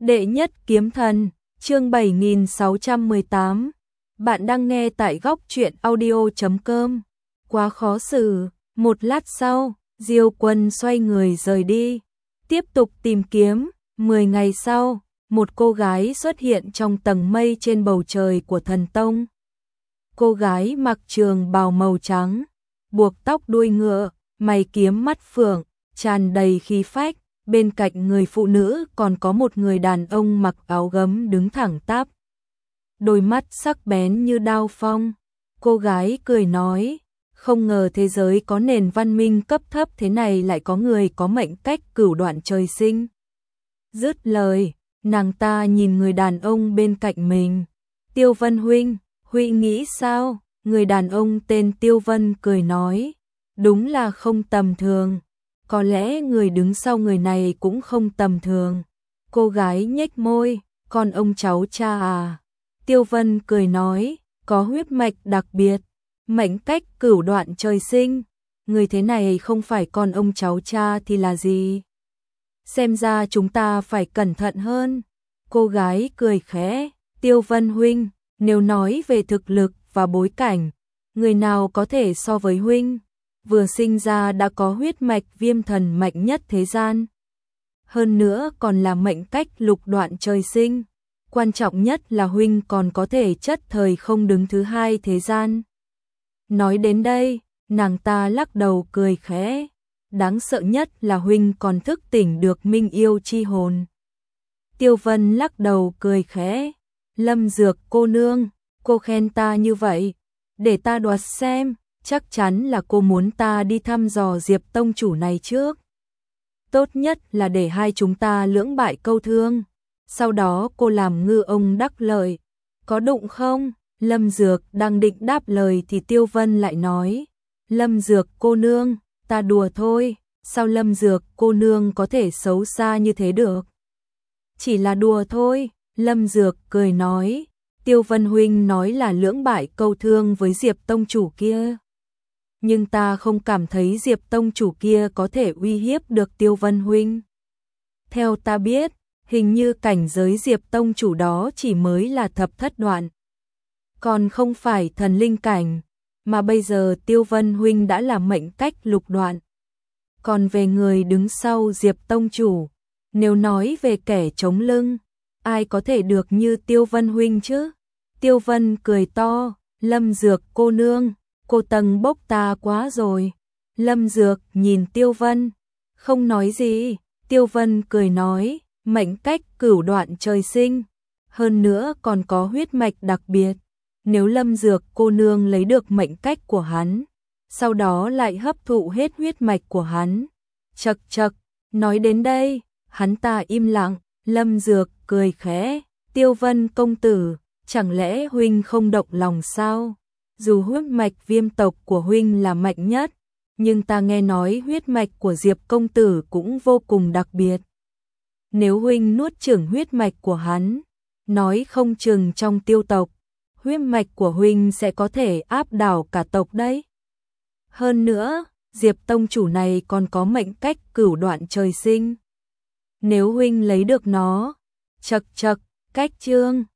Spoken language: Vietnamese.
Đệ nhất kiếm thần, chương 7618. Bạn đang nghe tại góc truyện audio.com. Quá khó xử. Một lát sau, Diêu Quân xoay người rời đi. Tiếp tục tìm kiếm. 10 ngày sau, một cô gái xuất hiện trong tầng mây trên bầu trời của thần tông. Cô gái mặc trường bào màu trắng, buộc tóc đuôi ngựa, mày kiếm mắt phượng, tràn đầy khí phách. Bên cạnh người phụ nữ còn có một người đàn ông mặc áo gấm đứng thẳng tắp. Đôi mắt sắc bén như đao phong. Cô gái cười nói, không ngờ thế giới có nền văn minh cấp thấp thế này lại có người có mệnh cách cửu đoạn trời sinh. Dứt lời, nàng ta nhìn người đàn ông bên cạnh mình. Tiêu Vân huynh, huynh nghĩ sao? Người đàn ông tên Tiêu Vân cười nói, đúng là không tầm thường. Có lẽ người đứng sau người này cũng không tầm thường. Cô gái nhếch môi, con ông cháu cha à? Tiêu Vân cười nói, có huyết mạch đặc biệt, mệnh cách cửu đoạn trời sinh. Người thế này không phải con ông cháu cha thì là gì? Xem ra chúng ta phải cẩn thận hơn. Cô gái cười khẽ, Tiêu Vân huynh, nếu nói về thực lực và bối cảnh, người nào có thể so với huynh? Vừa sinh ra đã có huyết mạch viêm thần mạnh nhất thế gian. Hơn nữa còn là mệnh cách lục đoạn trời sinh. Quan trọng nhất là huynh còn có thể chất thời không đứng thứ hai thế gian. Nói đến đây, nàng ta lắc đầu cười khẽ. Đáng sợ nhất là huynh còn thức tỉnh được minh yêu chi hồn. Tiêu Vân lắc đầu cười khẽ. Lâm Dược cô nương, cô khen ta như vậy, để ta đoạt xem. Chắc chắn là cô muốn ta đi thăm dò Diệp tông chủ này trước. Tốt nhất là để hai chúng ta lưỡng bại câu thương. Sau đó cô làm ngư ông đắc lợi. Có đụng không? Lâm Dược đang định đáp lời thì Tiêu Vân lại nói. Lâm Dược cô nương, ta đùa thôi. Sao Lâm Dược cô nương có thể xấu xa như thế được? Chỉ là đùa thôi. Lâm Dược cười nói. Tiêu Vân huynh nói là lưỡng bại câu thương với Diệp tông chủ kia. Nhưng ta không cảm thấy Diệp tông chủ kia có thể uy hiếp được Tiêu Vân huynh. Theo ta biết, hình như cảnh giới Diệp tông chủ đó chỉ mới là thập thất đoạn, còn không phải thần linh cảnh, mà bây giờ Tiêu Vân huynh đã là mệnh cách lục đoạn. Còn về người đứng sau Diệp tông chủ, nếu nói về kẻ chống lưng, ai có thể được như Tiêu Vân huynh chứ? Tiêu Vân cười to, Lâm Dược cô nương, cô tầng bốc ta quá rồi. Lâm Dược nhìn Tiêu Vân, không nói gì. Tiêu Vân cười nói, mệnh cách cửu đoạn trời sinh, hơn nữa còn có huyết mạch đặc biệt. Nếu Lâm Dược cô nương lấy được mệnh cách của hắn, sau đó lại hấp thụ hết huyết mạch của hắn. Chậc chậc, nói đến đây, hắn ta im lặng. Lâm Dược cười khẽ, Tiêu Vân công tử, chẳng lẽ huynh không động lòng sao? Dù huyết mạch viêm tộc của huynh là mạnh nhất, nhưng ta nghe nói huyết mạch của Diệp công tử cũng vô cùng đặc biệt. Nếu huynh nuốt chửng huyết mạch của hắn, nói không chừng trong Tiêu tộc, huyết mạch của huynh sẽ có thể áp đảo cả tộc đấy. Hơn nữa, Diệp tông chủ này còn có mệnh cách cửu đoạn trời sinh. Nếu huynh lấy được nó, chậc chậc, cách chương